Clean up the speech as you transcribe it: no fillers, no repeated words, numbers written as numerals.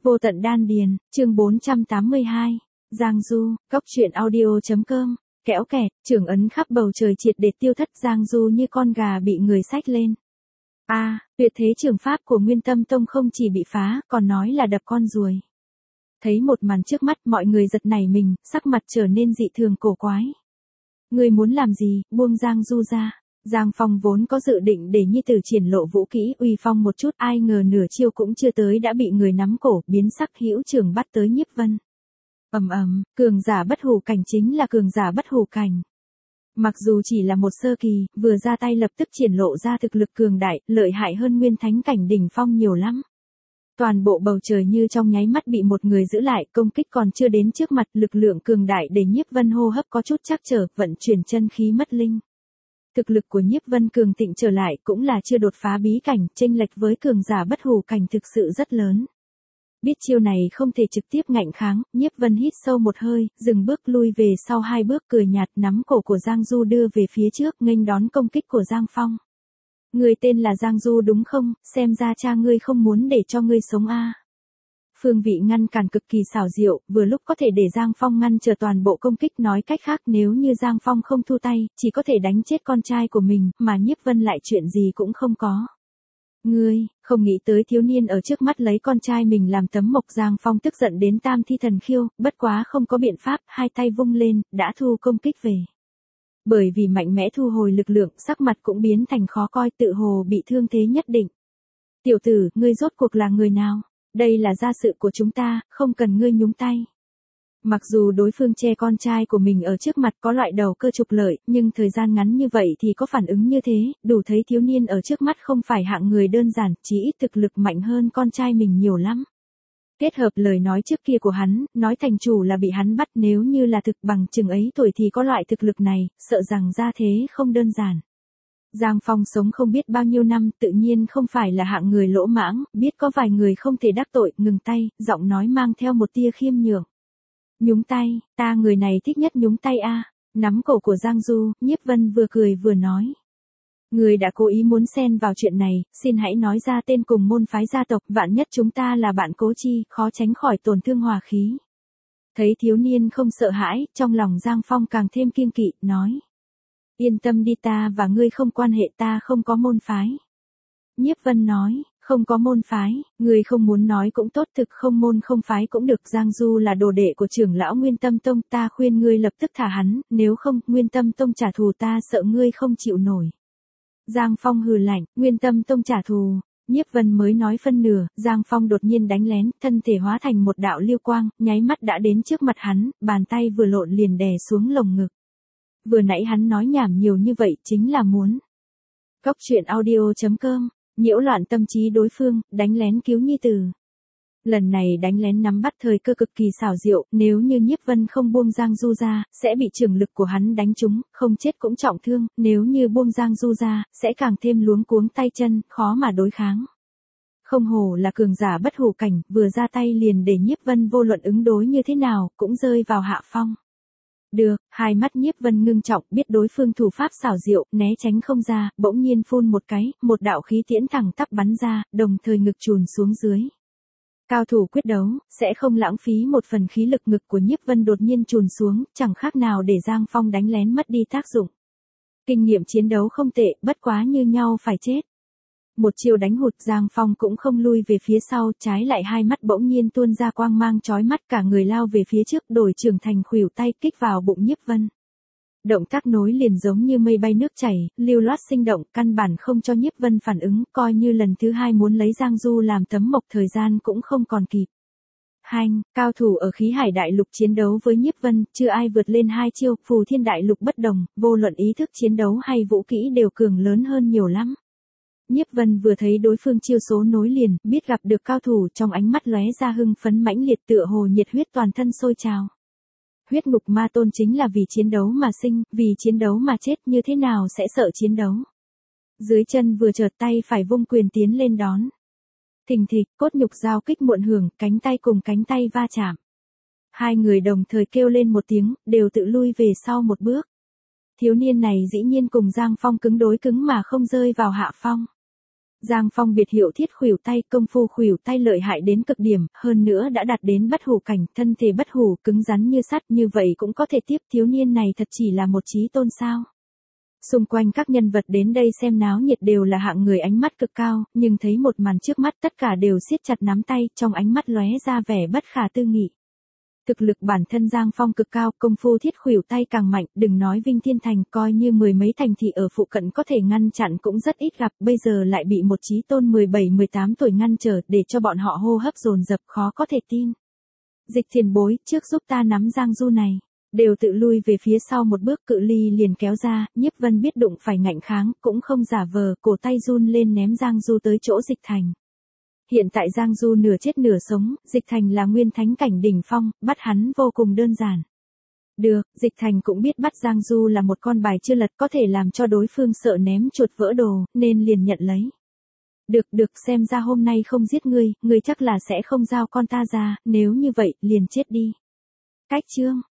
Vô tận đan điền, chương 482. Giang Du, Cốc truyện audio.com. Kéo kẹt, trường ấn khắp bầu trời triệt để tiêu thất, Giang Du như con gà bị người xách lên. Tuyệt thế trường pháp của Nguyên Tâm Tông không chỉ bị phá, còn nói là đập con ruồi. Thấy một màn trước mắt, mọi người giật nảy mình, sắc mặt trở nên dị thường cổ quái. Ngươi muốn làm gì? Buông Giang Du ra. Giang Phong vốn có dự định để nhi tử triển lộ vũ kỹ uy phong một chút, ai ngờ nửa chiêu cũng chưa tới đã bị người nắm cổ, biến sắc hữu trường bắt tới Nhiếp Vân. Cường giả bất hủ cảnh chính là cường giả bất hủ cảnh. Mặc dù chỉ là một sơ kỳ, vừa ra tay lập tức triển lộ ra thực lực cường đại, lợi hại hơn nguyên thánh cảnh đỉnh phong nhiều lắm. Toàn bộ bầu trời như trong nháy mắt bị một người giữ lại, công kích còn chưa đến trước mặt, lực lượng cường đại để Nhiếp Vân hô hấp có chút trắc trở, vận chuyển chân khí mất linh. Thực lực của Nhiếp Vân cường thịnh trở lại cũng là chưa đột phá bí cảnh, chênh lệch với cường giả bất hủ cảnh thực sự rất lớn. Biết chiêu này không thể trực tiếp ngạnh kháng, Nhiếp Vân hít sâu một hơi, dừng bước lui về sau 2 bước, cười nhạt nắm cổ của Giang Du đưa về phía trước, nghênh đón công kích của Giang Phong. Người tên là Giang Du đúng không? Xem ra cha ngươi không muốn để cho ngươi sống a. Phương vị ngăn cản cực kỳ xảo diệu, vừa lúc có thể để Giang Phong ngăn trở toàn bộ công kích, nói cách khác nếu như Giang Phong không thu tay, chỉ có thể đánh chết con trai của mình, mà Nhiếp Vân lại chuyện gì cũng không có. Ngươi, không nghĩ tới thiếu niên ở trước mắt lấy con trai mình làm tấm mộc, Giang Phong tức giận đến tam thi thần khiêu, bất quá không có biện pháp, hai tay vung lên, đã thu công kích về. Bởi vì mạnh mẽ thu hồi lực lượng, sắc mặt cũng biến thành khó coi, tự hồ bị thương thế nhất định. Tiểu tử, ngươi rốt cuộc là người nào? Đây là gia sự của chúng ta, không cần ngươi nhúng tay. Mặc dù đối phương che con trai của mình ở trước mặt có loại đầu cơ trục lợi, nhưng thời gian ngắn như vậy thì có phản ứng như thế, đủ thấy thiếu niên ở trước mắt không phải hạng người đơn giản, chỉ ít thực lực mạnh hơn con trai mình nhiều lắm. Kết hợp lời nói trước kia của hắn, nói thành chủ là bị hắn bắt, nếu như là thực bằng chừng ấy tuổi thì có loại thực lực này, sợ rằng ra thế không đơn giản. Giang Phong sống không biết bao nhiêu năm, tự nhiên không phải là hạng người lỗ mãng, biết có vài người không thể đắc tội, ngừng tay, giọng nói mang theo một tia khiêm nhường. Nhúng tay, ta người này thích nhất nhúng tay a. Nắm cổ của Giang Du, Nhiếp Vân vừa cười vừa nói. Người đã cố ý muốn xen vào chuyện này, xin hãy nói ra tên cùng môn phái gia tộc, vạn nhất chúng ta là bạn cố chi, khó tránh khỏi tổn thương hòa khí. Thấy thiếu niên không sợ hãi, trong lòng Giang Phong càng thêm kiêng kỵ, nói. Yên tâm đi, ta và ngươi không quan hệ, ta không có môn phái. Nhiếp Vân nói, không có môn phái, ngươi không muốn nói cũng tốt, thực không môn không phái cũng được, Giang Du là đồ đệ của trưởng lão Nguyên Tâm Tông, ta khuyên ngươi lập tức thả hắn, nếu không, Nguyên Tâm Tông trả thù ta sợ ngươi không chịu nổi. Giang Phong hừ lạnh, Nguyên Tâm Tông trả thù. Nhiếp Vân mới nói phân nửa, Giang Phong đột nhiên đánh lén, thân thể hóa thành một đạo lưu quang, nháy mắt đã đến trước mặt hắn, bàn tay vừa lộn liền đè xuống lồng ngực. Vừa nãy hắn nói nhảm nhiều như vậy chính là muốn. Cốc truyện audio.com, nhiễu loạn tâm trí đối phương, đánh lén cứu nhi tử. Lần này đánh lén nắm bắt thời cơ cực kỳ xảo diệu, nếu như Nhiếp Vân không buông Giang Du ra, sẽ bị trường lực của hắn đánh trúng, không chết cũng trọng thương, nếu như buông Giang Du ra, sẽ càng thêm luống cuống tay chân, khó mà đối kháng. Không hổ là cường giả bất hủ cảnh, vừa ra tay liền để Nhiếp Vân vô luận ứng đối như thế nào, cũng rơi vào hạ phong. Được, hai mắt Nhiếp Vân ngưng trọng, biết đối phương thủ pháp xảo diệu, né tránh không ra, bỗng nhiên phun một cái, một đạo khí tiễn thẳng tắp bắn ra, đồng thời ngực chùn xuống dưới. Cao thủ quyết đấu, sẽ không lãng phí một phần khí lực, ngực của Nhiếp Vân đột nhiên chùn xuống, chẳng khác nào để Giang Phong đánh lén mất đi tác dụng. Kinh nghiệm chiến đấu không tệ, bất quá như nhau phải chết. Một chiều đánh hụt, Giang Phong cũng không lui về phía sau, trái lại hai mắt bỗng nhiên tuôn ra quang mang chói mắt, cả người lao về phía trước, đổi trường thành khuỷu tay kích vào bụng Nhiếp Vân. Động tác nối liền giống như mây bay nước chảy, lưu loát sinh động, căn bản không cho Nhiếp Vân phản ứng, coi như lần thứ hai muốn lấy Giang Du làm tấm mộc, thời gian cũng không còn kịp. Cao thủ ở khí hải đại lục chiến đấu với Nhiếp Vân, chưa ai vượt lên hai chiêu, phù thiên đại lục bất đồng, vô luận ý thức chiến đấu hay vũ kỹ đều cường lớn hơn nhiều lắm. Nhiếp Vân vừa thấy đối phương chiêu số nối liền, biết gặp được cao thủ, trong ánh mắt lóe ra hưng phấn mãnh liệt, tựa hồ nhiệt huyết toàn thân sôi trào. Huyết ngục ma tôn chính là vì chiến đấu mà sinh, vì chiến đấu mà chết, như thế nào sẽ sợ chiến đấu. Dưới chân vừa chợt, tay phải vung quyền tiến lên đón. Thình thịch, cốt nhục giao kích muộn hưởng, cánh tay cùng cánh tay va chạm. Hai người đồng thời kêu lên một tiếng, đều tự lui về sau một bước. Thiếu niên này dĩ nhiên cùng Giang Phong cứng đối cứng mà không rơi vào hạ phong. Giang Phong biệt hiệu thiết khuỷu tay, công phu khuỷu tay lợi hại đến cực điểm, hơn nữa đã đạt đến bất hủ cảnh, thân thể bất hủ, cứng rắn như sắt, như vậy cũng có thể tiếp, thiếu niên này thật chỉ là một chí tôn sao. Xung quanh các nhân vật đến đây xem náo nhiệt đều là hạng người ánh mắt cực cao, nhưng thấy một màn trước mắt tất cả đều siết chặt nắm tay, trong ánh mắt lóe ra vẻ bất khả tư nghị. Thực lực bản thân Giang Phong cực cao, công phu thiết khuỷu tay càng mạnh, đừng nói Vinh Thiên Thành, coi như mười mấy thành thị ở phụ cận có thể ngăn chặn cũng rất ít gặp, bây giờ lại bị một chí tôn 17-18 tuổi ngăn trở, để cho bọn họ hô hấp dồn dập, khó có thể tin. Dịch tiền bối, trước giúp ta nắm Giang Du này. Đều tự lui về phía sau một bước, cự ly liền kéo ra, Nhiếp Vân biết đụng phải ngạnh kháng, cũng không giả vờ, cổ tay run lên ném Giang Du tới chỗ Dịch Thành. Hiện tại Giang Du nửa chết nửa sống, Dịch Thành là nguyên thánh cảnh đỉnh phong, bắt hắn vô cùng đơn giản. Được, Dịch Thành cũng biết bắt Giang Du là một con bài chưa lật, có thể làm cho đối phương sợ ném chuột vỡ đồ, nên liền nhận lấy. Được, xem ra hôm nay không giết ngươi chắc là sẽ không giao con ta ra, nếu như vậy, liền chết đi. Cách chương